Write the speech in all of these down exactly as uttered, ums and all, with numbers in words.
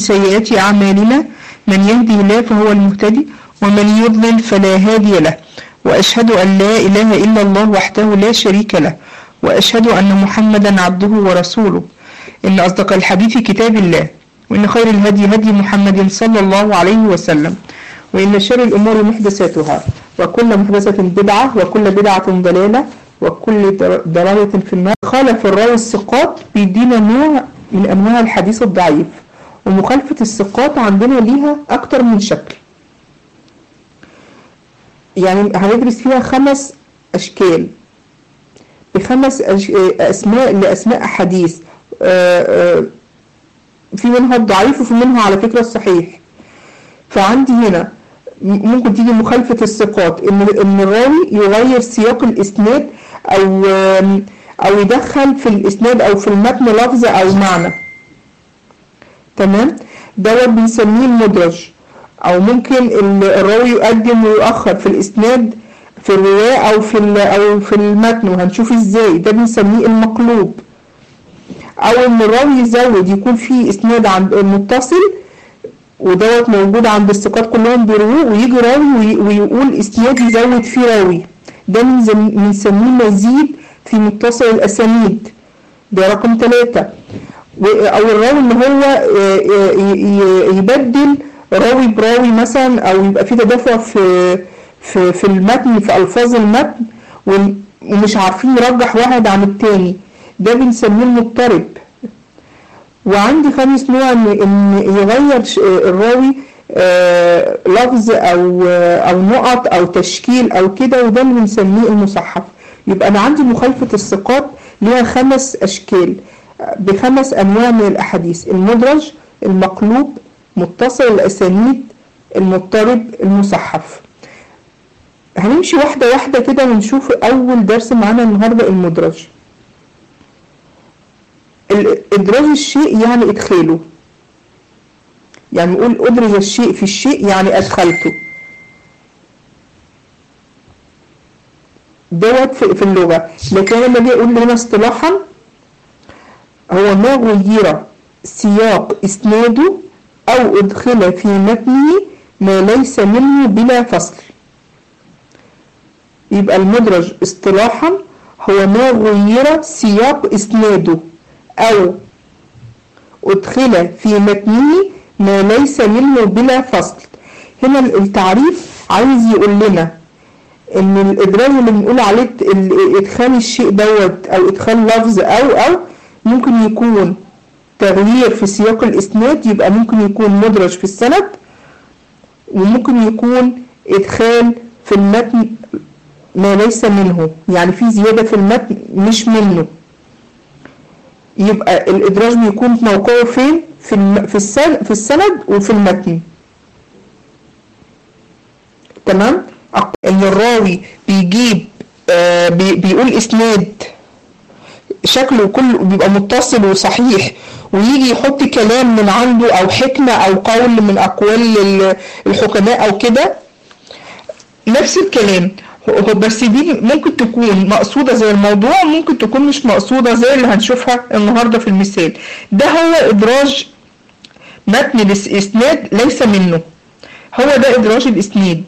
سيئات أعمالنا من يهدي الله فهو المهتدي ومن يضلل فلا هادي له وأشهد أن لا إله إلا الله وحده لا شريك له وأشهد أن محمدا عبده ورسوله إن أصدق الحديث كتاب الله وإن خير الهدي هدي محمد صلى الله عليه وسلم وإن شر الأمور محدثاتها وكل محدثة بدعة وكل بدعة ضلالة وكل ضلالة في النار. خالف الراوي الثقات بيدينا نوع من أنواع الحديث الضعيف، ومخالفة الثقات عندنا ليها أكتر من شكل، يعني هندرس فيها خمس أشكال بخمس أسماء لأسماء أحاديث، في منها الضعيف وفي منها على فكرة الصحيح. فعندي هنا ممكن تيجي مخالفة الثقات إن إن الراوي يغير سياق الإسناد أو أو يدخل في الإسناد أو في المتن لفظ أو معنى، تمام؟ دوت بنسميه المدرج. أو ممكن الراوي يقدم ويؤخر في الإسناد في الرواية أو في أو في المتن، وهنشوف إزاي، ده بنسميه المقلوب. أو إن الراوي يزود يكون فيه إسناد عند متصل ودوت موجود عند الثقات كلهم بيرووه، ويجي راوي ويقول إسناد يزود فيه راوي، ده بنسميه مزيد في متصل الأسانيد، ده رقم ثلاثة. أو الراوي إن هو يبدل راوي براوي مثلا، أو يبقى في تدافع في في في المتن في ألفاظ المتن ومش عارفين نرجح واحد عن التاني، ده بنسميه المضطرب. وعندي خامس نوع ان يغير الراوي لفظ او او نقط او تشكيل او كده، وده اللي بنسميه المصحف. يبقى انا عندي مخالفة الثقات ليها خمس اشكال بخمس انواع من الاحاديث: المدرج، المقلوب، متصل الاسانيد، المضطرب، المصحف. هنمشي واحدة واحدة كده ونشوف اول درس معانا النهاردة المدرج. إدراج الشيء يعني إدخاله، يعني نقول أدرج الشيء في الشيء يعني أدخلته، دوت في اللغة. لكن لما أجي أقول هنا اصطلاحا هو ما غير سياق إسناده أو أدخل في متنه ما ليس منه بلا فصل. يبقى المدرج اصطلاحا هو ما غير سياق إسناده أو أدخل في متنه ما ليس منه بلا فصل. هنا التعريف عايز يقول لنا إن الإدراج اللي بنقول عليه إدخال الشيء دوت أو إدخال لفظ أو أو ممكن يكون تغيير في سياق الإسناد، يبقى ممكن يكون مدرج في السند، وممكن يكون إدخال في المتن ما ليس منه، يعني في زيادة في المتن مش منه. يبقى الإدراج بيكون موقعه فين؟ في الم... في السند في السند وفي المتن. تمام؟ إن الراوي بيجيب آه بي... بيقول إسناد شكله كله بيبقى متصل وصحيح، ويجي يحط كلام من عنده أو حكمة أو قول من أقوال الحكماء أو كده، نفس الكلام. بس دي ممكن تكون مقصودة زي الموضوع، ممكن تكون مش مقصودة زي اللي هنشوفها النهاردة في المثال. ده هو إدراج متن الإسناد ليس منه، هو ده إدراج الإسناد.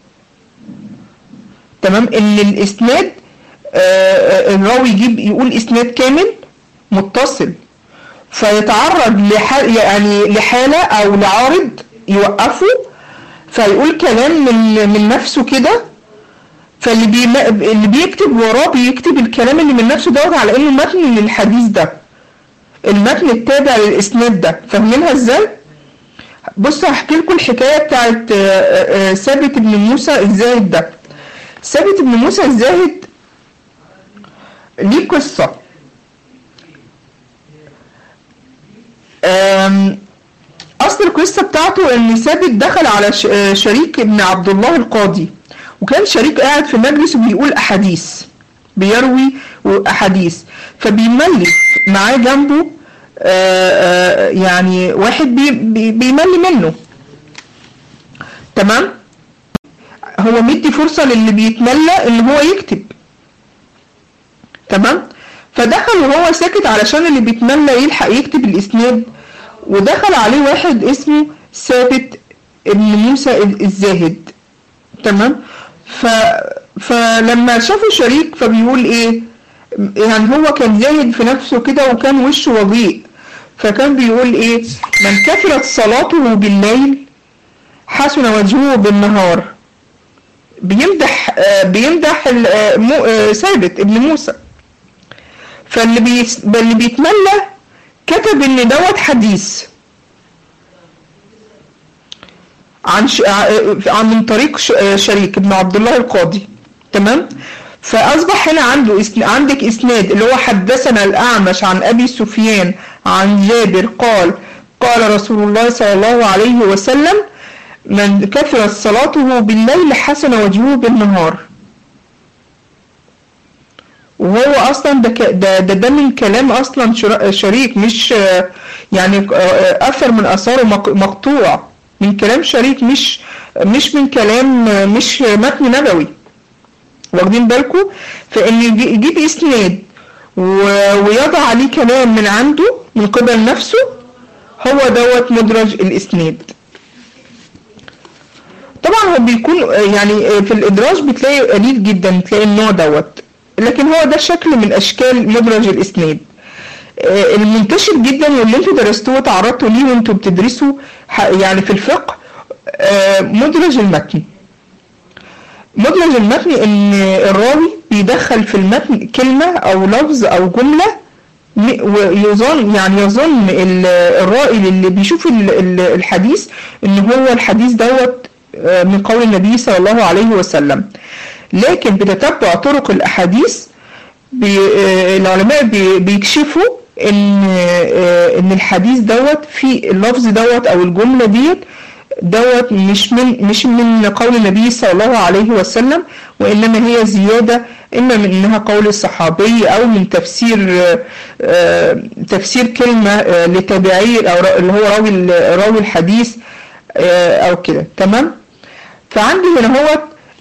تمام؟ إن الإسناد الراوي يجيب يقول إسناد كامل متصل، فيتعرض لحال يعني لحالة أو لعارض يوقفه، فيقول كلام من من نفسه كده، فاللي بي... اللي بيكتب وراه بيكتب الكلام اللي من نفسه دوت على انه متن للحديث ده، المتن التابع للاسناد ده. فاهمينها ازاي؟ بصوا هحكي لكم الحكايه بتاعت ثابت بن موسى الزاهد ده. ثابت بن موسى الزاهد ليه قصه. اصل القصه بتاعته ان ثابت دخل على شريك ابن عبد الله القاضي، وكان شريك قاعد في مجلس وبيقول أحاديث، بيروي أحاديث، فبيملي معاه جنبه آآ آآ يعني واحد بي بي بيملي منه. تمام؟ هو مدي فرصة للي بيتملى ان هو يكتب. تمام؟ فدخل وهو ساكت علشان اللي بيتملى يلحق يكتب الاسناد، ودخل عليه واحد اسمه ثابت ابن موسى الزاهد، تمام. ف فلما شافه شريك فبيقول ايه، يعني هو كان زاهد في نفسه كده وكان وشه وضيء، فكان بيقول ايه، من كثرت صلاته بالليل حسن وجهه بالنهار. بيمدح بيمدح ثابت ابن موسى. فاللي بي اللي بيتملى كتب ان دوت حديث عن ش... عن من طريق ش... شريك ابن عبد الله القاضي، تمام. فاصبح هنا عنده اسن... عندك اسناد اللي هو حدثنا الاعمش عن ابي سفيان عن جابر قال قال رسول الله صلى الله عليه وسلم من كثرت صلاته بالليل حسن وجهه بالنهار. وهو اصلا ده ده ده, ده من كلام اصلا شريك، مش يعني اثر من اثاره مقطوع من كلام شريك، مش مش من كلام مش متن نبوي، واخدين بالكم. فان يجيب اسناد ويضع عليه كلام من عنده من قبل نفسه، هو دوت مدرج الاسناد. طبعا هو بيكون يعني في الادراج بتلاقي قليل جدا تلاقي النوع دوت، لكن هو ده شكل من اشكال مدرج الاسناد المنتشر جدا واللي انتوا درستوه وتعرضتوا ليه وانتوا بتدرسوا يعني في الفقه. مدرج المتن. مدرج المتن ان الراوي بيدخل في المتن كلمة او لفظ او جملة ويظن يعني يظن الرائي اللي بيشوف الحديث ان هو الحديث دوت من قول النبي صلى الله عليه وسلم، لكن بتتبع طرق الاحاديث بي العلماء بي بيكشفوا ان ان الحديث دوت في اللفظ دوت او الجمله ديت دوت مش من مش من قول النبي صلى الله عليه وسلم، وانما هي زياده اما من انها قول الصحابي او من تفسير تفسير كلمه لتابعي او اللي هو راوي راوي الحديث او كده، تمام. فعندي هنا هو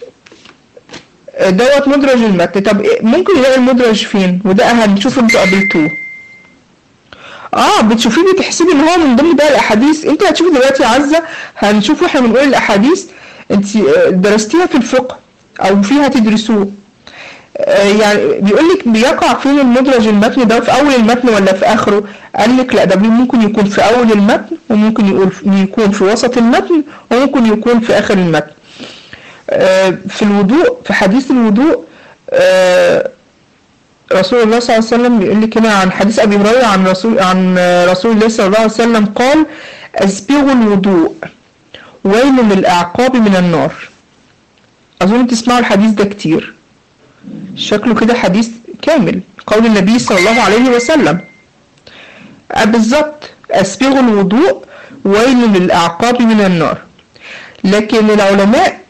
دوت مدرج المتن. طب ممكن يلاقي المدرج فين؟ وده هنشوف انتوا قابلتوه. اه بتشوفيه بتحسبي ان هو من ضمن بقى الاحاديث. انت هتشوفي دلوقتي يا عزه هنشوف واحنا بنقول الاحاديث انت درستيها في الفقه او فيها تدرسوه. آه يعني بيقول لك بيقع فين المدرج المتن ده، في اول المتن ولا في اخره؟ قال لك لا، ده ممكن يكون في اول المتن وممكن يقول يكون في وسط المتن وممكن يكون في اخر المتن. آه في الوضوء، في حديث الوضوء آه رسول الله صلى الله عليه وسلم بيقول لك هنا عن حديث ابي هريره عن رسول عن رسول الله صلى الله عليه وسلم قال اسبغوا الوضوء ويل للاعقاب من النار. اظن تسمعوا الحديث ده كتير، شكله كده حديث كامل قول النبي صلى الله عليه وسلم. بالظبط، اسبغوا الوضوء ويل للاعقاب من النار. لكن العلماء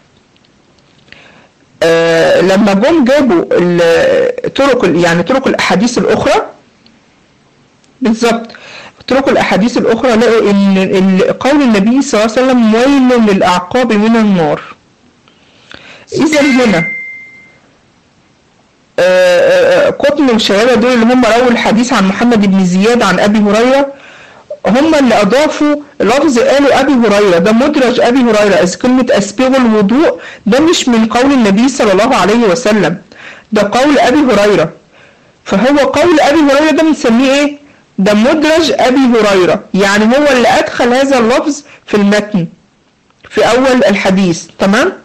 آه لما جم جابوا طرق يعني طرق الاحاديث الاخرى، بالظبط طرق الاحاديث الاخرى، لقوا ان قول النبي صلى الله عليه وسلم ويل للاعقاب من النار. اذا هنا آه قطن وشيبه دول اللي هم رووا الحديث عن محمد بن زياد عن ابي هريره، هم اللي اضافوا لفظ قالوا ابي هريره، ده مدرج ابي هريره. اذ كلمه اسبغوا الوضوء ده مش من قول النبي صلى الله عليه وسلم، ده قول ابي هريره. فهو قول ابي هريره ده بنسميه ايه؟ ده مدرج ابي هريره، يعني هو اللي ادخل هذا اللفظ في المتن في اول الحديث، تمام.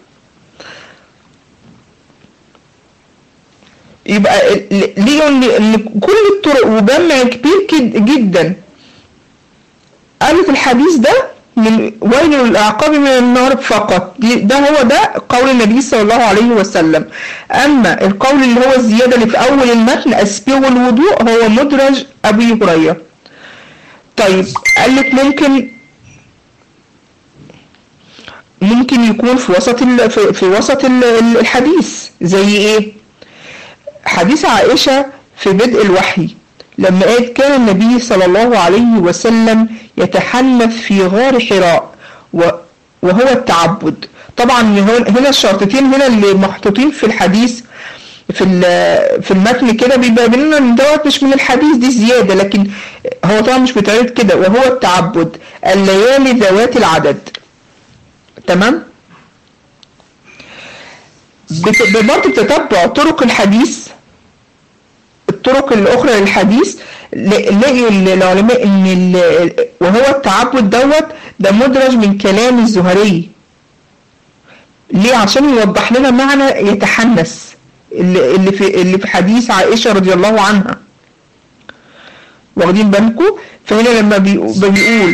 يبقى ليه ان كل الطرق وجمع كبير جدا قالت الحديث ده من ويل للاعقاب من النار فقط، ده هو ده قول النبي صلى الله عليه وسلم. اما القول اللي هو الزياده اللي في اول المتن اسبغوا الوضوء هو مدرج ابي هريره. طيب قال لك ممكن ممكن يكون في وسط في, في وسط الحديث، زي ايه؟ حديث عائشه في بدء الوحي لما قالت كان النبي صلى الله عليه وسلم يتحنث في غار حراء وهو التعبد. طبعا هنا الشرطتين هنا اللي محطوطين في الحديث في في المتن كده بيبقى لنا ان دوت مش من الحديث، دي زياده، لكن هو طبعا مش بيتعرض كده. وهو التعبد الليالي ذوات العدد. تمام. برضه بتتبع طرق الحديث، الطرق الاخرى للحديث، نلاقي العلماء ان وهو التعبد دوت ده مدرج من كلام الزهري. ليه؟ عشان يوضح لنا معنى يتحنث اللي في اللي في حديث عائشه رضي الله عنها. واخدين بالكم؟ فهنا لما بيقول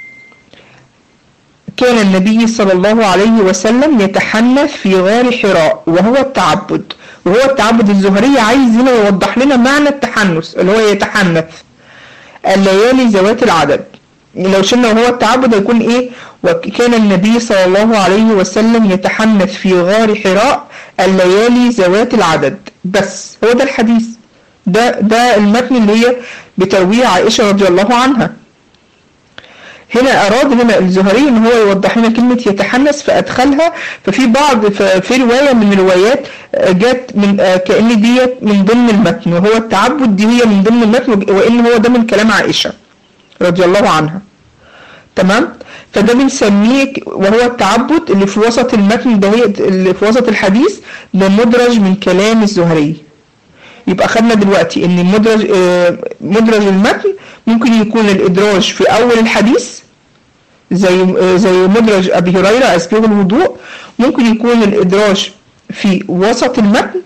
كان النبي صلى الله عليه وسلم يتحنث في غار حراء وهو التعبد، وهو التعبد الزهري عايز هنا يوضح لنا معنى التحنث اللي هو يتحنث الليالي ذوات العدد. لو شلنا وهو التعبد هيكون ايه؟ وكان النبي صلى الله عليه وسلم يتحنث في غار حراء الليالي ذوات العدد. بس هو ده الحديث، ده ده المتن اللي هي بترويه عائشة رضي الله عنها. هنا أراد هنا الزهري إن هو يوضح لنا كلمة يتحنث فأدخلها. ففي بعض في رواية من الروايات جات من كأن ديت من ضمن المتن، وهو التعبد دي هي من ضمن المتن، وإن هو ده من كلام عائشة رضي الله عنها. تمام. فده بنسميه وهو التعبد اللي في وسط المتن ده، هي اللي في وسط الحديث ده مدرج من كلام الزهري. يبقى خدنا دلوقتي ان مدرج مدرج المتن ممكن يكون الادراج في اول الحديث زي زي مدرج ابي هريره اسبغ الوضوء، ممكن يكون الادراج في وسط المتن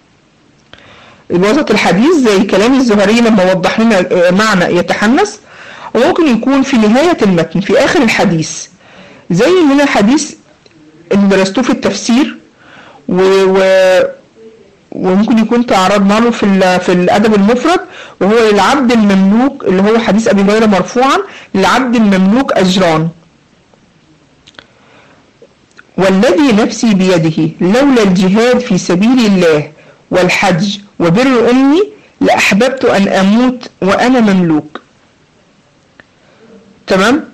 وسط الحديث زي كلام الزهري لما وضح لنا معنى يتحنث، وممكن يكون في نهايه المتن في اخر الحديث زي هنا حديث اللي درستوه في التفسير و, و وممكن يكون تعرضنا له في في الادب المفرد، وهو للعبد المملوك اللي هو حديث ابي هريره مرفوعا للعبد المملوك اجران. والذي نفسي بيده لولا الجهاد في سبيل الله والحج وبر امي لاحببت ان اموت وانا مملوك. تمام.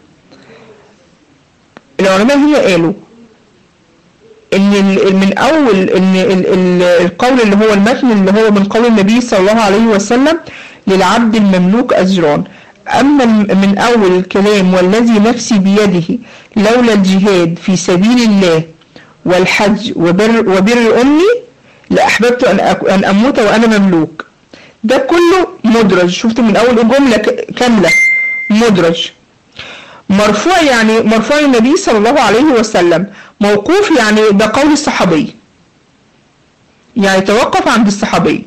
العلماء هنا قالوا ان من اول ان القول اللي هو المتن اللي هو من قول النبي صلى الله عليه وسلم للعبد المملوك اجران، اما من اول الكلام والذي نفسي بيده لولا الجهاد في سبيل الله والحج وبر, وبر امي لاحببت ان ان اموت وانا مملوك، ده كله مدرج. شفت من اول جمله كامله مدرج. مرفوع يعني مرفوع النبي صلى الله عليه وسلم، موقوف يعني ده قول الصحابي، يعني توقف عند الصحابي.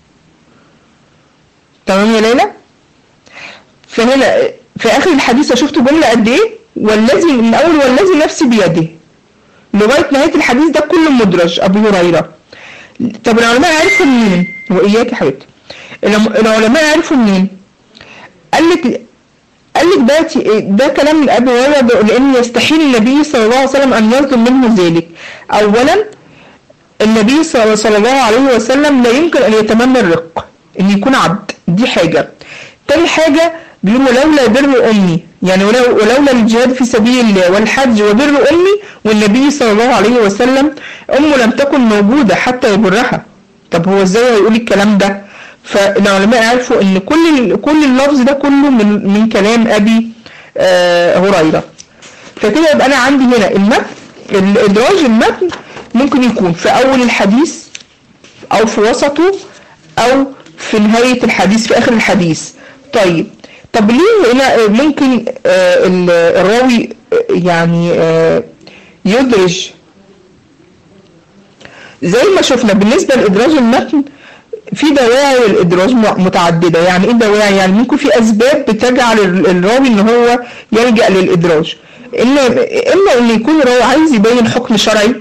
تمام يا ليلى؟ فهنا في اخر الحديث شفت جمله قد ايه؟ والذي من اول والذي نفسي بيده لغايه نهايه الحديث ده كله مدرج ابو هريره. طب العلماء عرفوا منين؟ واياك يا حبيبتي، العلماء عرفوا منين؟ قال لك قال لك ده ده كلام من ابي هريره لان يستحيل النبي صلى الله عليه وسلم ان يطلب منه ذلك. اولا النبي صلى الله عليه وسلم لا يمكن ان يتمنى الرق ان يكون عبد، دي حاجه. تاني حاجه بيقول ولولا بر امي، يعني ولولا الجهاد في سبيل الله والحج وبر امي، والنبي صلى الله عليه وسلم امه لم تكن موجوده حتى يبرها. طب هو ازاي هيقول الكلام ده؟ فالعلماء عرفوا ان كل كل اللفظ ده كله من من كلام ابي آه هريره. فكده يبقى انا عندي هنا المتن، الادراج المتن ممكن يكون في اول الحديث او في وسطه او في نهايه الحديث في اخر الحديث. طيب طب ليه هنا ممكن آه الراوي يعني آه يدرج زي ما شفنا بالنسبه لادراج المتن؟ في دواعي الادراج متعدده. يعني ايه دواعي؟ يعني ممكن في اسباب بتجعل الراوي ان هو يلجأ للادراج. اما اما ان يكون الراوي عايز يبين حكم شرعي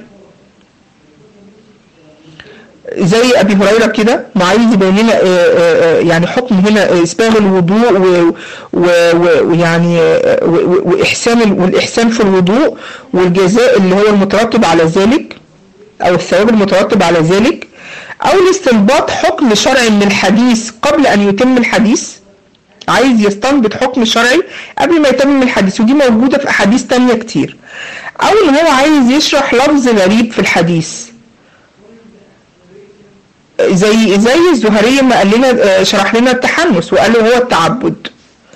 زي ابي هريره كده، ما عايز يبين لنا يعني حكم هنا اسباغ الوضوء ويعني واحسان والاحسان في الوضوء والجزاء اللي هو المترتب على ذلك او الثواب المترتب على ذلك، او الاستنباط حكم شرعي من الحديث قبل ان يتم الحديث، عايز يستنبط حكم شرعي قبل ما يتم الحديث، ودي موجوده في احاديث تانية كتير. او ان هو عايز يشرح لفظ غريب في الحديث، زي زي الزهري ما قال لنا، شرح لنا التحنث وقال له هو التعبد.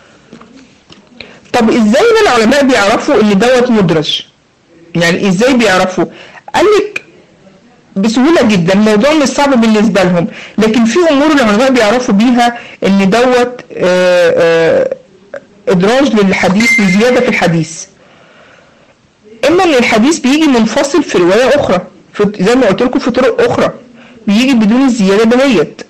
طب ازاي العلماء بيعرفوا ان دوت مدرج؟ يعني ازاي بيعرفوا؟ قال لك بسهوله جدا، الموضوع مش صعب بالنسبه لهم، لكن في امور العلماء بيعرفوا بيها ان دوت ادراج للحديث وزياده في الحديث. اما ان الحديث بيجي منفصل في روايه اخرى، في زي ما قلت لكم في طرق اخرى بيجي بدون الزياده دهيت.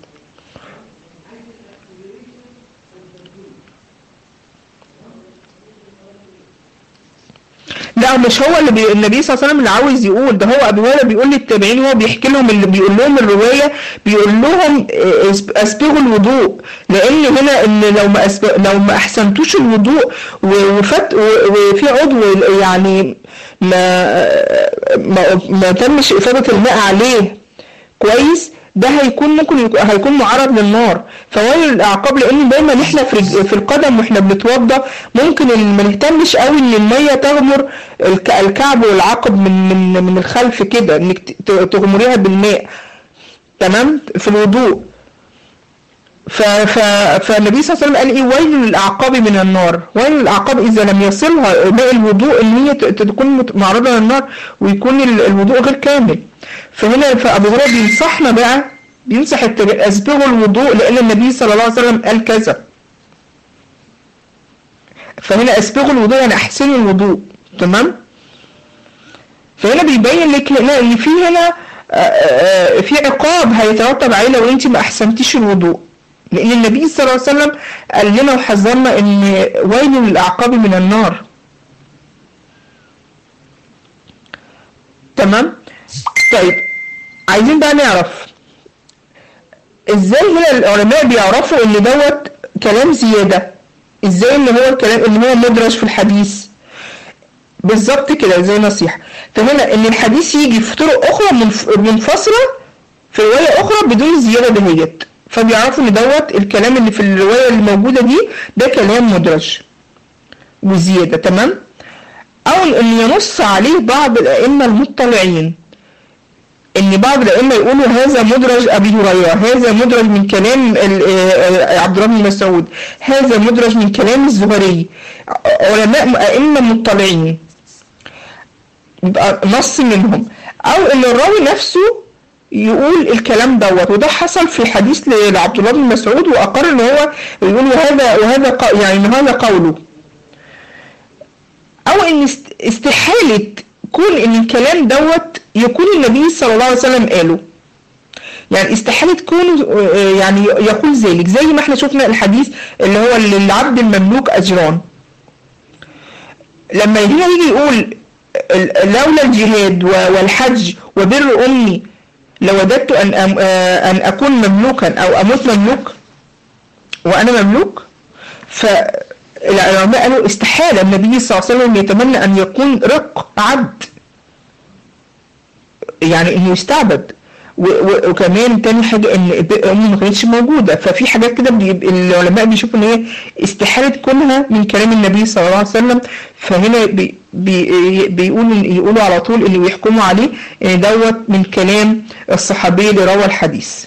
لا مش هو اللي بي... النبي صلى الله عليه وسلم اللي عاوز يقول ده، هو ابو هريره بيقول للتابعين، هو بيحكي لهم اللي بيقول لهم الروايه، بيقول لهم اسبغوا الوضوء، لان هنا ان لو ما أسبغ... لو ما احسنتوش الوضوء وفت وفي عضو يعني ما ما, ما تمش افاضه الماء عليه كويس، ده هيكون ممكن يكون هيكون معرض للنار. فويل الاعقاب، لان دايما احنا في في القدم واحنا بنتوضى ممكن ما نهتمش قوي ان الميه تغمر الكعب والعقب من من من الخلف كده، انك تغمريها بالماء تمام في الوضوء. ف ف فالنبي صلى الله عليه وسلم قال ايه؟ ويل للاعقاب من النار. ويل للاعقاب اذا لم يصلها ماء الوضوء ان هي تكون معرضه للنار ويكون الوضوء غير كامل. فهنا فابو هريره بينصحنا بقى، بينصح اسبغوا الوضوء لان النبي صلى الله عليه وسلم قال كذا. فهنا اسبغوا الوضوء يعني احسنوا الوضوء تمام. فهنا بيبين لك هنا ان في هنا في عقاب هيترتب عليه لو انت ما احسنتيش الوضوء، لان النبي صلى الله عليه وسلم قال لنا وحذرنا ان ويل للاعقاب من النار تمام. طيب عايزين بقى نعرف ازاي هنا العلماء بيعرفوا ان دوت كلام زياده، ازاي ان هو الكلام ان هو مدرج في الحديث بالظبط كده زي نصيحه. فهنا ان الحديث يجي في طرق اخرى منفصله في روايه اخرى بدون الزياده دهيت، فبيعرفوا ان دوت الكلام اللي في الروايه الموجوده دي ده كلام مدرج وزياده تمام. او ان ينص عليه بعض الائمه المطلعين، ان بعض الائمه يقولوا هذا مدرج ابي هريره، هذا مدرج من كلام عبد الله بن مسعود، هذا مدرج من كلام الزهري، علماء ائمه مطلعين يبقى نص منهم. او ان الراوي نفسه يقول الكلام دوت، وده حصل في حديث لعبد الله بن مسعود واقر ان هو يقول وهذا وهذا يعني ان هذا قوله. او ان استحاله كون ان الكلام دوت يكون النبي صلى الله عليه وسلم قاله، يعني استحاله تكون يعني يقول ذلك، زي ما احنا شفنا الحديث اللي هو للعبد المملوك اجران، لما هنا يجي يقول لولا الجهاد والحج وبر امي لوددت ان ان اكون مملوكا او اموت مملوك وانا مملوك. فالعلماء قالوا استحاله النبي صلى الله عليه وسلم يتمنى ان يكون رق عبد، يعني انه يستعبد. وكمان تاني حاجه ان امه ما كانتش موجوده، ففي حاجات كده العلماء بيشوفوا ان هي استحاله كونها من كلام النبي صلى الله عليه وسلم. فهنا بي بي بيقولوا يقولوا على طول اللي بيحكموا عليه ان دوت من كلام الصحابي اللي روى الحديث.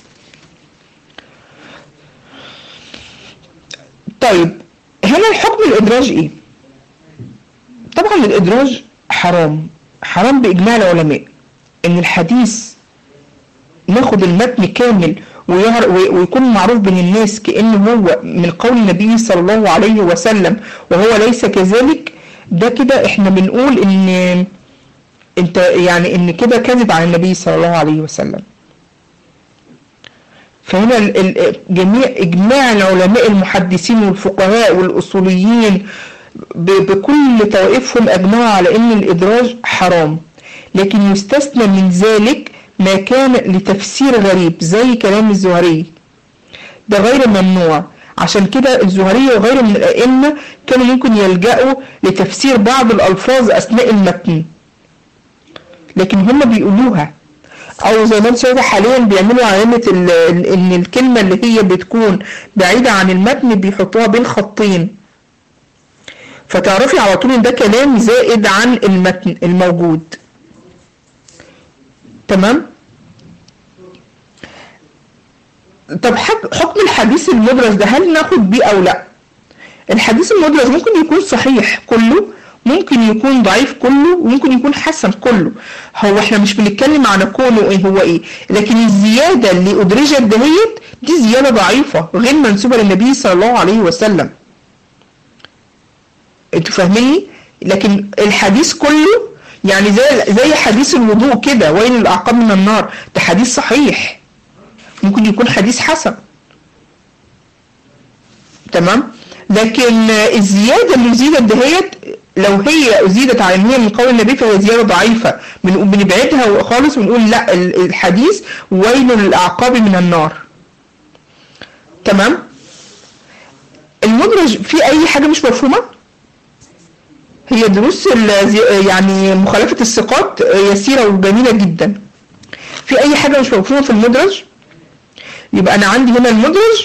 طيب هنا الحكم الادراج ايه؟ طبعا الادراج حرام، حرام باجماع العلماء، ان الحديث ناخد المتن كامل ويكون معروف بين الناس كأنه هو من قول النبي صلى الله عليه وسلم وهو ليس كذلك، ده كده احنا بنقول ان انت يعني ان كده كذب عن النبي صلى الله عليه وسلم. فهنا جميع اجماع العلماء المحدثين والفقهاء والاصوليين بكل طوائفهم اجمعوا على ان الادراج حرام، لكن يستثنى من ذلك ما كان لتفسير غريب زي كلام الزهري، ده غير ممنوع. عشان كده الزهري وغيره من الائمه كانوا ممكن يلجأوا لتفسير بعض الالفاظ اثناء المتن، لكن هم بيقولوها، او زي ما انت شايفه حاليا بيعملوا علامه ان الكلمه اللي هي بتكون بعيده عن المتن بيحطوها بين خطين، فتعرفي على طول ان ده كلام زائد عن المتن الموجود تمام. طب حكم الحديث المدرج ده هل ناخد بيه او لا؟ الحديث المدرج ممكن يكون صحيح كله، ممكن يكون ضعيف كله، وممكن يكون حسن كله. هو احنا مش بنتكلم عن كونه ايه هو ايه، لكن الزيادة اللي ادرجت دهيت دي زيادة ضعيفة غير منسوبة للنبي صلى الله عليه وسلم. انتوا فاهميني؟ لكن الحديث كله يعني زي زي حديث الوضوء كده، وين الاعقاب من النار، ده حديث صحيح، ممكن يكون حديث حسن. تمام؟ لكن الزيادة اللي زيدت دهيت لو هي زيدت على ان هي من قول النبي فهي زيادة ضعيفة، بنبعدها خالص ونقول لا الحديث ويل للأعقاب من النار. تمام؟ المدرج في اي حاجة مش مفهومة؟ هي دروس يعني مخالفة الثقات يسيرة وجميلة جدا. في اي حاجة مش مفهومة في المدرج؟ يبقى انا عندي هنا المدرج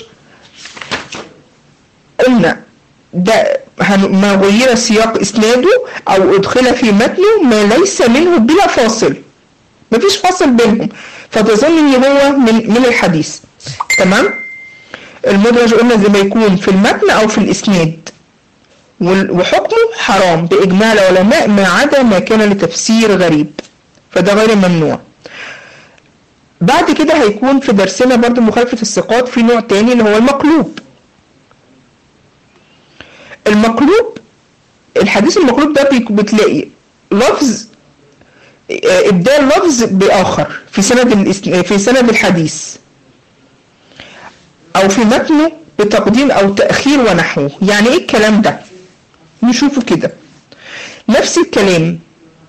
قلنا ده ما غير سياق اسناده او ادخل في متنه ما ليس منه بلا فاصل، مفيش فاصل بينهم، فتظن ان هو من من الحديث. تمام؟ المدرج قلنا زي ما يكون في المتن او في الاسناد، وحكمه حرام باجماع العلماء ما عدا ما كان لتفسير غريب، فده غير ممنوع. بعد كده هيكون في درسنا برضو مخالفة الثقات في نوع تاني اللي هو المقلوب. المقلوب، الحديث المقلوب ده بتلاقي لفظ ابدال لفظ باخر في سند في سند الحديث او في متنه بتقديم او تاخير ونحوه. يعني ايه الكلام ده؟ نشوفه كده. نفس الكلام،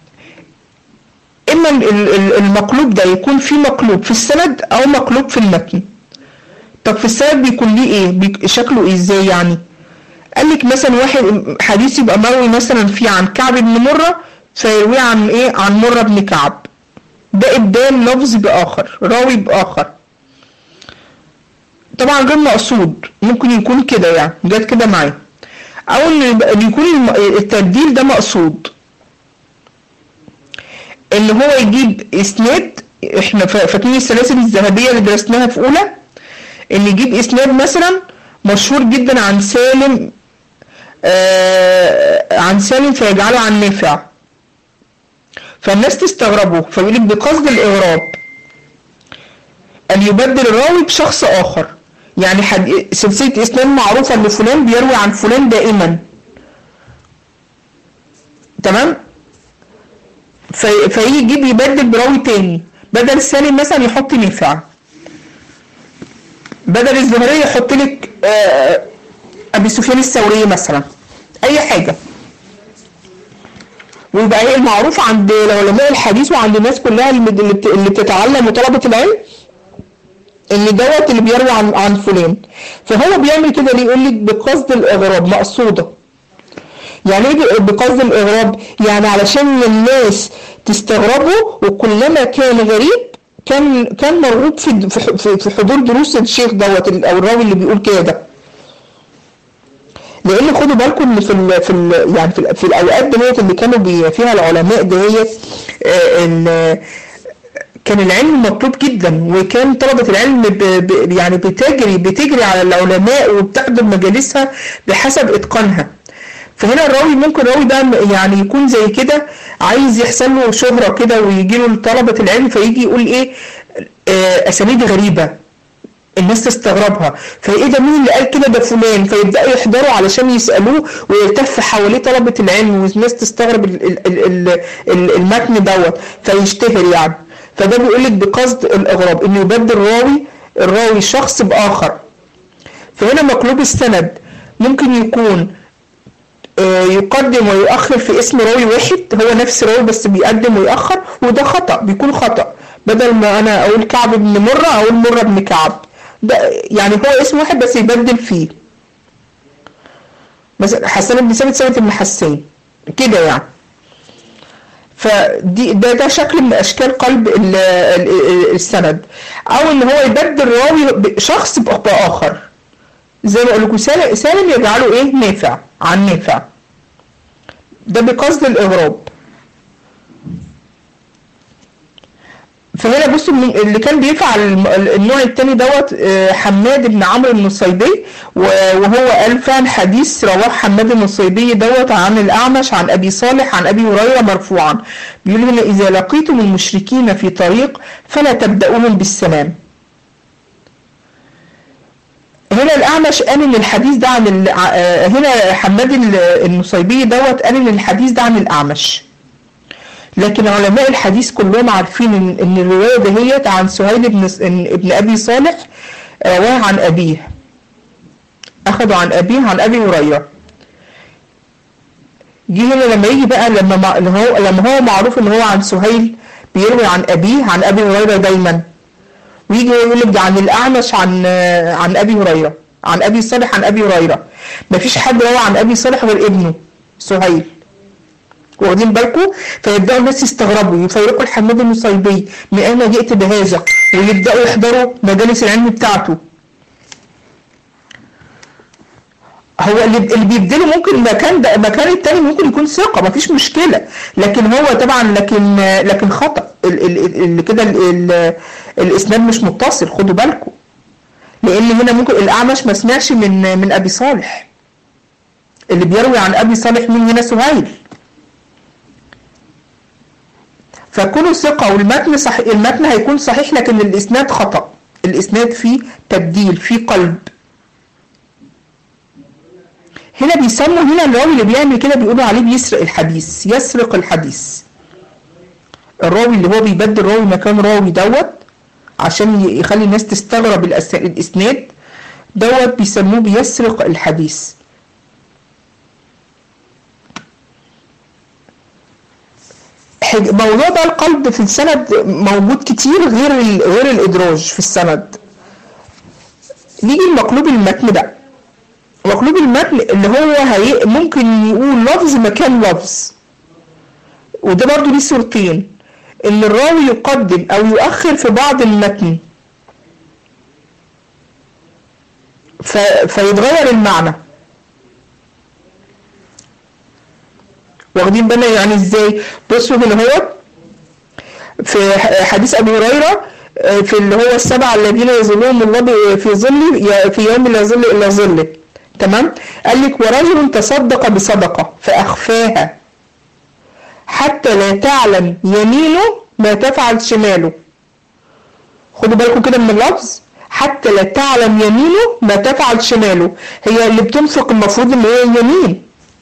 اما المقلوب ده يكون في مقلوب في السند او مقلوب في المتن. طب في السند بيكون ليه ايه؟ شكله ايه ازاي يعني؟ قال لك مثلا واحد حديث يبقى مروي مثلا فيه عن كعب بن مرة فيرويه عن ايه؟ عن مرة بن كعب. ده ابدال لفظ باخر، راوي باخر. طبعا غير مقصود، ممكن يكون كده يعني جت كده معاه، او ان يكون التبديل ده مقصود، ان هو يجيب اسناد. احنا فاكرين السلاسل الذهبيه اللي درسناها في اولى، ان يجيب اسناد مثلا مشهور جدا عن سالم آه عن سالم فيجعله عن نافع، فالناس تستغربه، فيقول لك بقصد الاغراب ان يبدل الراوي بشخص اخر. يعني سلسله اسناد معروفه ان فلان بيروي عن فلان دائما. تمام؟ في فيجي يجيب يبدل براوي تاني، بدل سالم مثلا يحط نافع، بدل الزهري يحط لك آه ابي سفيان الثوري مثلا، اي حاجه. ويبقى ايه المعروف عند علماء الحديث وعند الناس كلها اللي بتتعلم وطلبه العلم ان دوت اللي بيروي عن عن فلان. فهو بيعمل كده ليه؟ يقول لك بقصد الاغراب، مقصوده. يعني ايه بقصد الاغراب؟ يعني علشان الناس تستغربه، وكلما كان غريب كان كان مرغوب في في حضور دروس الشيخ دوت او الراوي اللي بيقول كده ده. لان خدوا بالكم ان في ال في ال يعني في, في الاوقات ديت اللي كانوا فيها العلماء ديت كان العلم مطلوب جدا، وكان طلبة العلم ب ب يعني بتجري بتجري على العلماء وبتحضر مجالسها بحسب اتقانها. فهنا الراوي ممكن راوي ده يعني يكون زي كده عايز يحصل له شهرة كده ويجي له طلبة العلم، فيجي يقول ايه آه اسانيد غريبة الناس تستغربها، فايه ده مين اللي قال كده؟ ده فلان. فيبداوا يحضروا علشان يسالوه ويلتف حواليه طلبة العلم والناس تستغرب المتن دوت فيشتهر يعني. فده بيقول لك بقصد الاغراب، انه يبدل راوي الراوي شخص باخر. فهنا مقلوب السند ممكن يكون يقدم ويؤخر في اسم راوي واحد، هو نفس راوي بس بيقدم ويؤخر، وده خطأ، بيكون خطأ. بدل ما انا اقول كعب بن مرة اقول مرة بن كعب، ده يعني هو اسم واحد بس يبدل فيه. مثلا حسان بن ثابت ثابت بن حسان كده يعني. فدي ده ده شكل من اشكال قلب السند. او ان هو يبدل راوي شخص باخر، زي ما اقول لكم سالم سالم يجعله ايه؟ نافع عن نافع. ده بقصد الاغراب. فهنا بصوا اللي كان بينفع النوع الثاني دوت حماد بن عمرو النصيبي، وهو قال فعلا حديث رواه حماد النصيبي دوت عن الأعمش عن أبي صالح عن أبي هريرة مرفوعا، بيقول هنا إذا لقيتم المشركين في طريق فلا تبدأوهم بالسلام. هنا الأعمش قال إن الحديث ده عن ال... هنا حماد النصيبي دوت قال إن الحديث ده عن الأعمش، لكن علماء الحديث كلهم عارفين ان, إن الروايه دهيت عن سهيل بن ابن ابي صالح، رواه عن ابيه، اخذوا عن ابيه عن ابي هريره. جه هنا لما يجي بقى لما هو لما هو معروف ان هو عن سهيل بيروي عن ابيه عن ابي هريره دايما، ويجي يقول لك عن الاعمش عن عن ابي هريره عن ابي صالح عن ابي هريره، مفيش حد روى عن ابي صالح غير ابنه سهيل، واخدين بالكم؟ فيبداوا الناس يستغربوا يفرقوا الحماد النصيبي من اين جئت بهذا، ويبداوا يحضروا مجالس العلم بتاعته. هو اللي اللي بيبدله ممكن مكان ده مكان التاني ممكن يكون ثقه مفيش مشكله، لكن هو طبعا لكن لكن خطا اللي كده الاسناد مش متصل، خدوا بالكم، لان هنا ممكن الاعمش ما سمعش من من ابي صالح، اللي بيروي عن ابي صالح مين هنا؟ سهيل. فكونه ثقة والمتن صحيح، المتن هيكون صحيح لكن الإسناد خطأ، الإسناد فيه تبديل فيه قلب. هنا بيسموا هنا الراوي اللي بيعمل كده بيقولوا عليه بيسرق الحديث، يسرق الحديث. الراوي اللي هو بيبدل راوي مكان راوي دوت عشان يخلي الناس تستغرب الإسناد دوت بيسموه بيسرق الحديث. موضوع بقى القلب في السند موجود كتير غير غير الادراج في السند. نيجي لمقلوب المتن ده. مقلوب المتن اللي هو هي ممكن يقول لفظ مكان لفظ، وده برضو ليه صورتين، ان الراوي يقدم او يؤخر في بعض المتن ف... فيتغير المعنى. واخدين بالنا يعني ازاي؟ بصوا هنا هو في حديث ابي هريره في اللي هو السبعه الذين يظلهم الله في ظله في يوم لا ظل الا ظله، تمام؟ قال لك ورجل تصدق بصدقه فاخفاها حتى لا تعلم يمينه ما تفعل شماله. خدوا بالكم كده من اللفظ، حتى لا تعلم يمينه ما تفعل شماله، هي اللي بتنفق المفروض ان هي اليمين.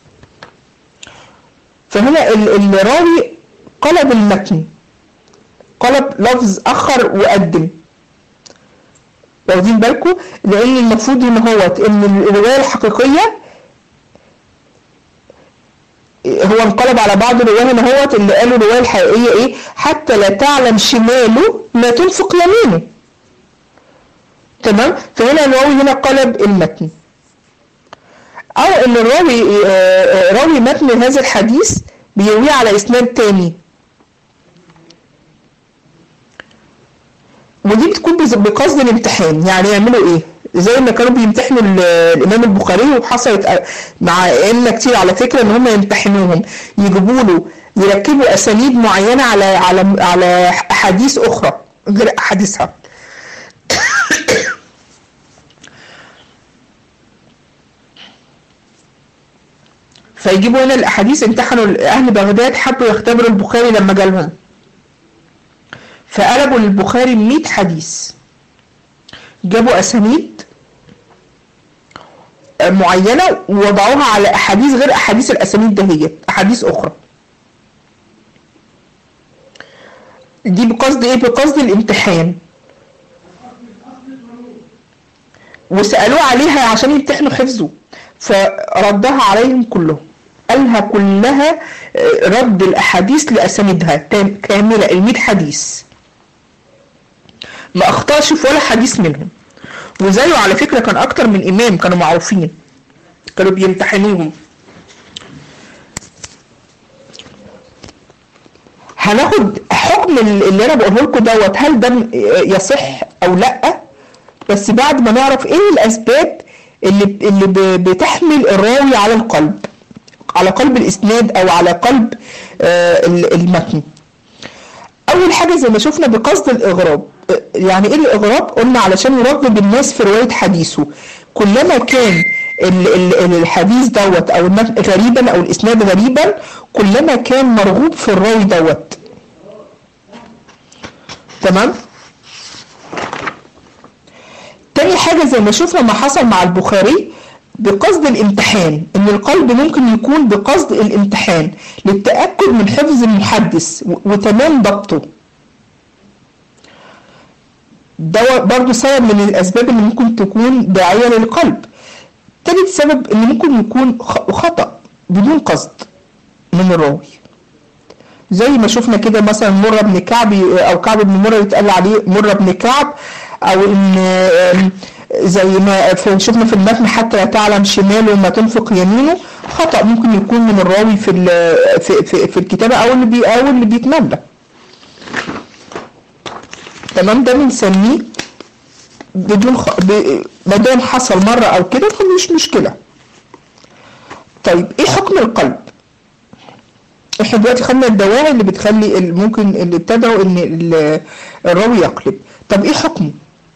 فهنا الراوي قلب المتن، قلب لفظ اخر وقدم. واخدين بالكم؟ لان المفروض ان هو ان الروايه الحقيقيه هو انقلب على بعض الروايه هنا هو اللي قالوا الروايه الحقيقيه ايه؟ حتى لا تعلم شماله ما تنفق يمينه. تمام؟ فهنا الراوي هنا قلب المتن. او ان الراوي راوي متن هذا الحديث بيرويه على اسناد تاني، ودي بتكون بقصد الامتحان. يعني يعملوا ايه؟ زي ما كانوا بيمتحنوا الامام البخاري، وحصلت مع ائمه كتير على فكره ان هم يمتحنوهم، يجيبوا له يركبوا اسانيد معينه على على على احاديث اخرى غير احاديثها. فيجيبوا هنا الاحاديث. امتحنوا اهل بغداد، حبوا يختبروا البخاري لما جالهم، فقلبوا للبخاري مئة حديث، جابوا اسانيد معينه ووضعوها على احاديث غير احاديث الاسانيد دهيت، احاديث اخرى. دي بقصد ايه؟ بقصد الامتحان. وسالوه عليها عشان يمتحنوا حفظه، فردها عليهم كلهم، قالها كلها رد الاحاديث لاسانيدها كامله، المئة حديث ما اخطاش في ولا حديث منهم. وزيه على فكره كان اكتر من امام كانوا معروفين كانوا بيمتحنوهم. هناخد حكم اللي انا بقوله لكم دوت هل ده يصح او لا، بس بعد ما نعرف ايه الاسباب اللي اللي بتحمل الراوي على القلب، على قلب الاسناد او على قلب المتن. اول حاجه زي ما شفنا بقصد الاغراب. يعني ايه الاغراب؟ قلنا علشان يرغب الناس في روايه حديثه. كلما كان ال ال الحديث دوت او غريبا او الاسناد غريبا كلما كان مرغوب في الراوي دوت. تمام. تاني حاجه زي ما شفنا ما حصل مع البخاري بقصد الامتحان، ان القلب ممكن يكون بقصد الامتحان للتأكد من حفظ المحدث وتمام ضبطه. ده برضو سبب من الاسباب اللي ممكن تكون داعية للقلب. تالت سبب ان ممكن يكون خطأ بدون قصد من الراوي، زي ما شفنا كده مثلا مرة بن كعب او كعب بن مرة يتقال عليه مرة بن كعب، او ان زي ما شفنا في المتن حتى لا تعلم شماله ما تنفق يمينه. خطأ ممكن يكون من الراوي في في في, في الكتابة او اللي بي او اللي بيتملى. تمام. ده بنسميه بدون خ... ب... بدون حصل مرة او كده فمش مشكلة. طيب ايه حكم القلب؟ احنا دلوقتي خدنا الدواعي اللي بتخلي ممكن اللي بتدعو ان الراوي يقلب. طب ايه حكمه؟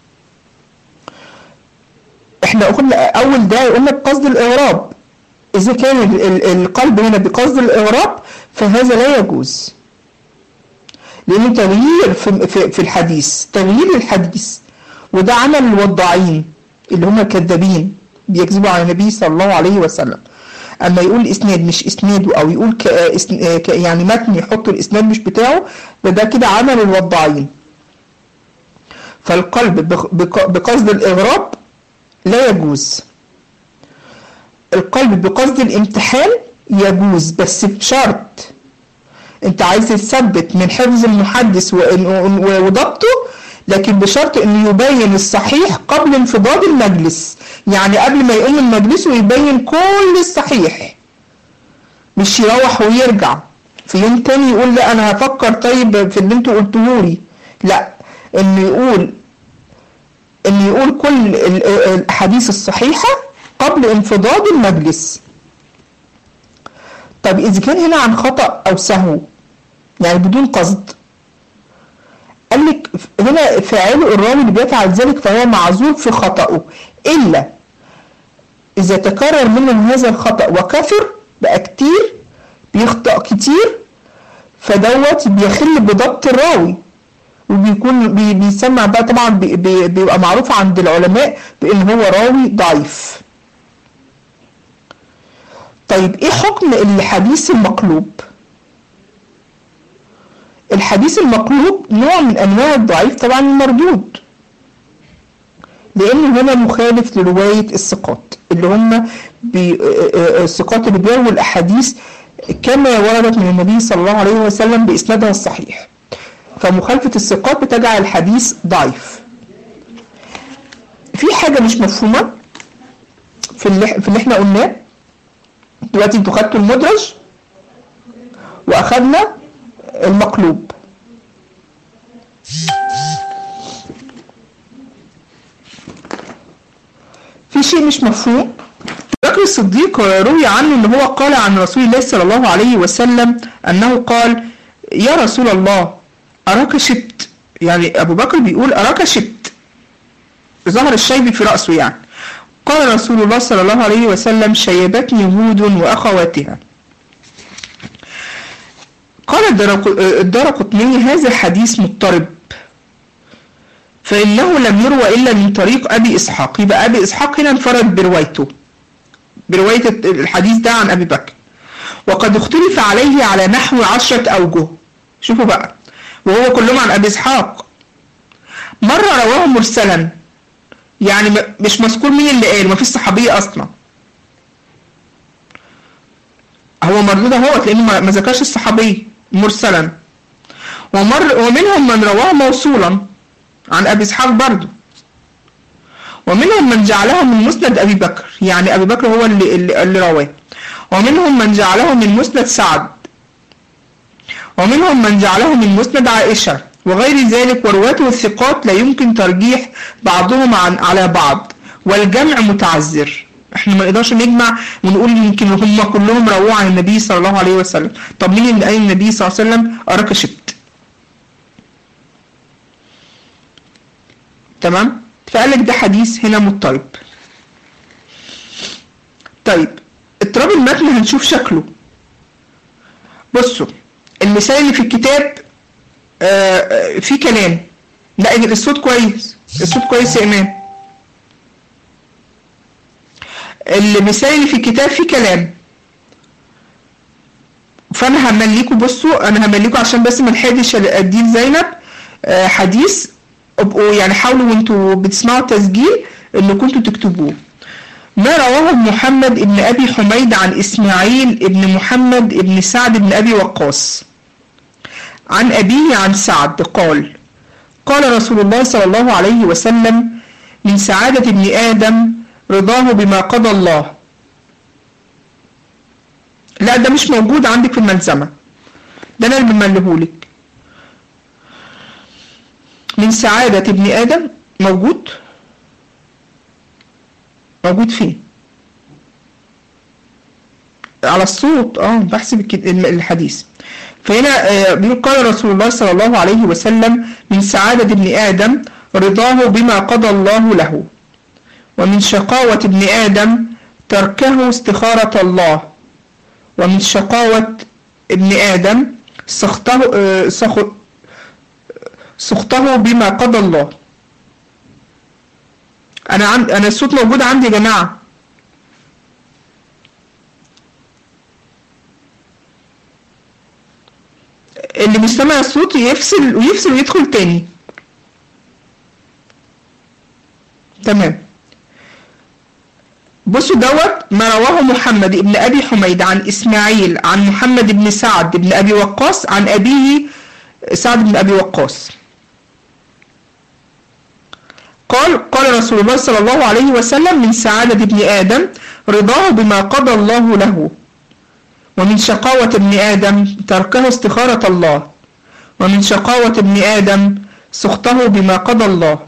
احنا قلنا اول داعي قلنا بقصد الاغراب. اذا كان القلب هنا بقصد الاغراب فهذا لا يجوز، لانه تغيير في, في, في الحديث، تغيير الحديث، وده عمل الوضاعين اللي هم الكذابين بيكذبوا على النبي صلى الله عليه وسلم. اما يقول اسناد مش اسناده او يقول ك ك يعني متن يحط الاسناد مش بتاعه، ده كده عمل الوضاعين. فالقلب بقصد الاغراب لا يجوز. القلب بقصد الامتحان يجوز، بس بشرط. انت عايز تثبت من حفظ المحدث وضبطه، لكن بشرط انه يبين الصحيح قبل انفضاض المجلس. يعني قبل ما يقوم من مجلسه يبين كل الصحيح، مش يروح ويرجع في يوم تاني يقول لا انا هفكر طيب في اللي انتوا قلتوهولي. لا، انه يقول ان يقول كل الاحاديث الصحيحة قبل انفضاض المجلس. طب اذا كان هنا عن خطأ او سهو يعني بدون قصد، قال لك هنا فاعله الراوي اللي بيفعل ذلك فهو معذور في خطأه، الا اذا تكرر منه هذا الخطأ وكثر بقى كتير، بيخطأ كتير، فدوت بيخل بضبط الراوي، وبيكون بي بيسمع بقى طبعا بي بيبقى معروف عند العلماء بان هو راوي ضعيف. طيب ايه حكم الحديث المقلوب؟ الحديث المقلوب نوع من انواع الضعيف طبعا المردود، لانه هنا مخالف لرواية الثقات اللي هم الثقات اللي بيرووا الاحاديث كما وردت من النبي صلى الله عليه وسلم باسنادها الصحيح. فمخالفة الثقات بتجعل الحديث ضعيف. في حاجة مش مفهومة في اللي, في اللي احنا قلناه دلوقتي. انتوا خدتوا المدرج واخدنا المقلوب. في شيء مش مفهوم. بكر الصديق روي عنه ان هو قال عن رسول الله صلى الله عليه وسلم انه قال: يا رسول الله أراك شبت. يعني أبو بكر بيقول أراك شبت، ظهر الشيب في رأسه يعني. قال رسول الله صلى الله عليه وسلم: شيبتني هود وأخواتها. قال الدارقطني: هذا حديث مضطرب، فإنه لم يروى إلا من طريق أبي إسحاق. يبقى أبي إسحاق هنا انفرد بروايته، برواية الحديث ده عن أبي بكر. وقد اختلف عليه على نحو عشرة أوجه. شوفوا بقى، وهو كلهم عن أبي إسحاق. مرة رواه مرسلا، يعني مش مذكور مين اللي قال، ما فيش صحابية أصلا، هو مردود اهوت لأنه ما ذكرش الصحابية مرسلا. ومر ومنهم من رواه موصولا عن أبي إسحاق برضه. ومنهم من جعله من مسند أبي بكر، يعني أبي بكر هو اللي, اللي, اللي رواه. ومنهم من جعله من مسند سعد، ومنهم من جعله من مسند عائشة وغير ذلك. ورواته الثقات لا يمكن ترجيح بعضهم عن على بعض، والجمع متعذر. احنا ما نقدرش نجمع ونقول يمكن هم كلهم رووا عن النبي صلى الله عليه وسلم. طب مين اللي قال النبي صلى الله عليه وسلم أراك شبت؟ تمام؟ فقال لك ده حديث هنا مضطرب. طيب اضطراب المتن هنشوف شكله. بصوا المثال اللي في الكتاب آه في كلام، لا الصوت كويس، الصوت كويس يا ايمان. المثال اللي في الكتاب فيه كلام، فانا همليكوا. بصوا انا همليكوا عشان بس ما نحدش اديه لزينب آه حديث، ابقوا يعني حاولوا وانتوا بتسمعوا التسجيل ان كنتوا تكتبوه. ما رواه محمد ابن ابي حميد عن اسماعيل ابن محمد ابن سعد بن ابي وقاص عن ابيه عن سعد قال: قال رسول الله صلى الله عليه وسلم: من سعادة ابن آدم رضاه بما قضى الله. لا ده مش موجود عندك في الملزمة، ده انا اللي بملهولك. من سعادة ابن آدم موجود موجود فين؟ على الصوت. اه بحسب الحديث. فهنا بيقول: قال رسول الله صلى الله عليه وسلم: من سعادة ابن آدم رضاه بما قضى الله له، ومن شقاوة ابن آدم تركه استخارة الله، ومن شقاوة ابن آدم سخطه سخطه بما قضى الله. انا عند انا الصوت موجود عندي يا جماعه. اللي مش سامع الصوت يفصل ويفصل ويدخل تاني. تمام. بصوا دوت ما رواه محمد ابن ابي حميد عن اسماعيل عن محمد بن سعد بن ابي وقاص عن ابيه سعد بن ابي وقاص قال: قال رسول الله صلى الله عليه وسلم: من سعادة ابن آدم رضاه بما قضى الله له، ومن شقاوة ابن آدم تركه استخارة الله، ومن شقاوة ابن آدم سخطه بما قضى الله.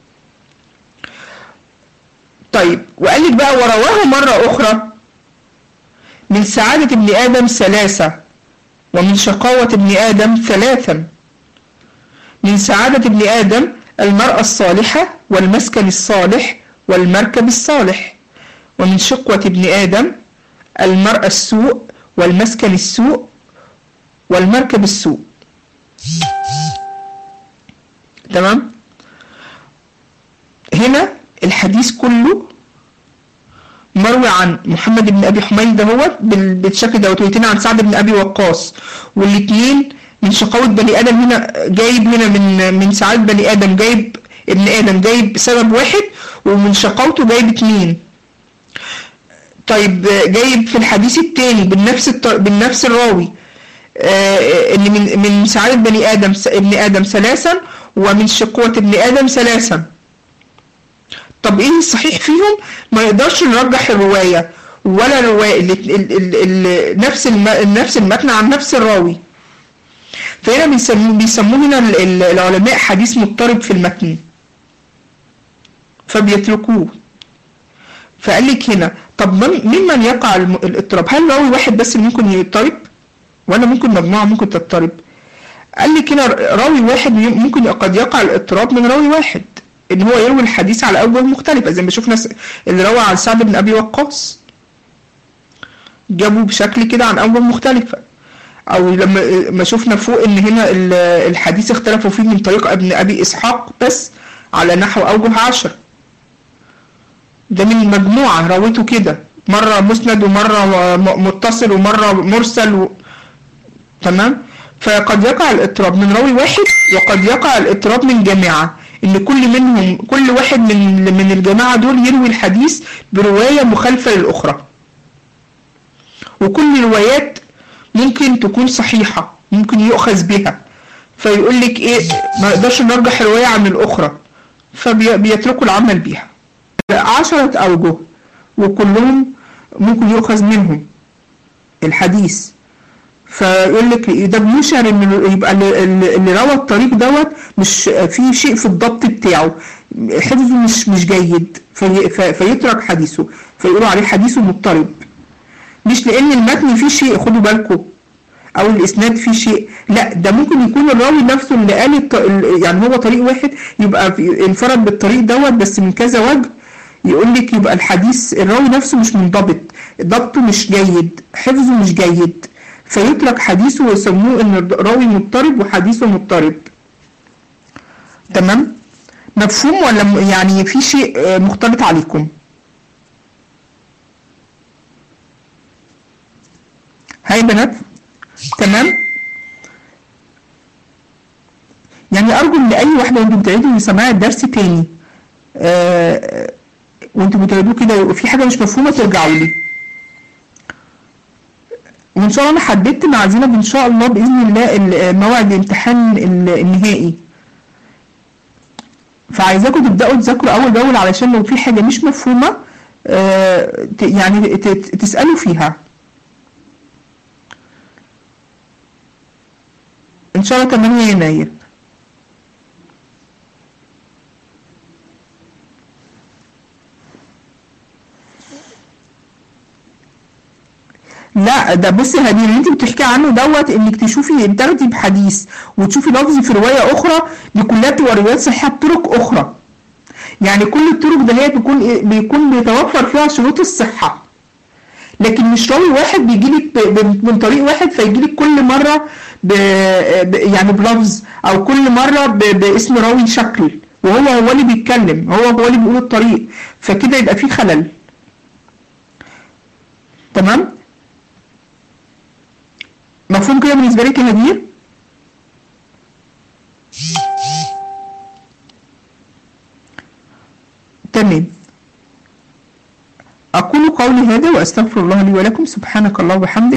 طيب وقال لك بقى: ورواه مرة أخرى: من سعادة ابن آدم ثلاثة، ومن شقاوة ابن آدم ثلاثا. من سعادة ابن آدم المرأة الصالحة والمسكن الصالح والمركب الصالح، ومن شقوة ابن آدم المرأة السوء والمسكن السوء والمركب السوء. تمام. هنا الحديث كله مروي عن محمد بن ابي حميد دهوت بالشكل دوت، والاثنين عن سعد بن ابي وقاص، والاثنين من شقاوة بني ادم. هنا جايب هنا من من سعادة بني ادم جايب ابن ادم جايب سبب واحد، ومن شقاوته جايب اثنين. طيب جايب في الحديث الثاني بالنفس بالنفس الراوي آه ان من من سعادة بني ادم ابن ادم ثلاثا، ومن شقوة ابن ادم ثلاثا. طب ايه الصحيح فيهم؟ ما نقدرش نرجح الرواية ولا الرواية نفس نفس المتن عن نفس الراوي. فهنا بيسموه بيسموه هنا العلماء حديث مضطرب في المتن، فبيتركوه. فقال لك هنا: طب ممن يقع الاضطراب؟ هل راوي واحد بس اللي ممكن يضطرب، ولا ممكن مجموعة ممكن تضطرب؟ قال لك هنا راوي واحد ممكن قد يقع الاضطراب من راوي واحد، ان هو يروي الحديث على اوجه مختلفه، زي ما شفنا اللي روى عن سعد بن ابي وقاص جابوا بشكل كده عن اوجه مختلفه، او لما ما شفنا فوق ان هنا الحديث اختلفوا فيه من طريق ابن ابي اسحاق بس على نحو اوجه عشر. ده من مجموعه رويته كده، مره مسند ومره متصل ومره مرسل و... تمام. فقد يقع الاضطراب من راوي واحد، وقد يقع الاضطراب من جماعه، ان كل منهم كل واحد من من الجماعه دول يروي الحديث بروايه مخالفه للاخرى، وكل الروايات ممكن تكون صحيحه ممكن يؤخذ بها. فيقول لك ايه، ما نقدرش نرجح روايه عن الاخرى، فبيتركوا العمل بيها. عشرة اوجه وكلهم ممكن يؤخذ منهم الحديث. فيقول لك ده بيشعر ان يبقى اللي روى الطريق دوت مش في شيء في الضبط بتاعه، حفظه مش مش جيد، في فيترك حديثه، فيقولوا عليه حديثه مضطرب. مش لان المتن فيه شيء، خدوا بالكم، او الاسناد فيه شيء، لا ده ممكن يكون الراوي نفسه اللي قال الط... يعني هو طريق واحد يبقى انفرد بالطريق دوت بس من كذا وجه، يقول لك يبقى الحديث الراوي نفسه مش منضبط، ضبطه مش جيد، حفظه مش جيد، فيترك حديثه ويسموه ان الراوي مضطرب وحديثه مضطرب. تمام؟ مفهوم ولا يعني في شيء مختلط عليكم؟ هاي بنات تمام؟ يعني ارجو ان اي واحده وانتم بتعيدوا سماع الدرس تاني آه وانتم بتعيدوه كده في حاجه مش مفهومه ترجعوا لي. وان شاء الله انا حددت مع زينب ان شاء الله باذن الله موعد الامتحان النهائي، فعايزاكم تبداوا تذاكروا اول باول علشان لو في حاجه مش مفهومه آه يعني تسالوا فيها ان شاء الله تمانية يناير. لا ده بصي هدي اللي انت بتحكي عنه دوت انك تشوفي تاخدي بحديث وتشوفي لفظ في روايه اخرى، دي كلها بتبقى روايات صحيحه بطرق اخرى، يعني كل الطرق ده هي بيكون بيكون بيتوفر فيها شروط الصحه، لكن مش راوي واحد بيجي لك من طريق واحد فيجي لك كل مره ب يعني بلفظ او كل مره باسم راوي شكل وهو هو اللي بيتكلم، هو هو اللي بيقول الطريق، فكده يبقى في خلل. تمام؟ مفهوم كده بالنسبه لك يا هدير؟ تمام. أقول قولي هذا وأستغفر الله لي ولكم، سبحانك الله وبحمدك.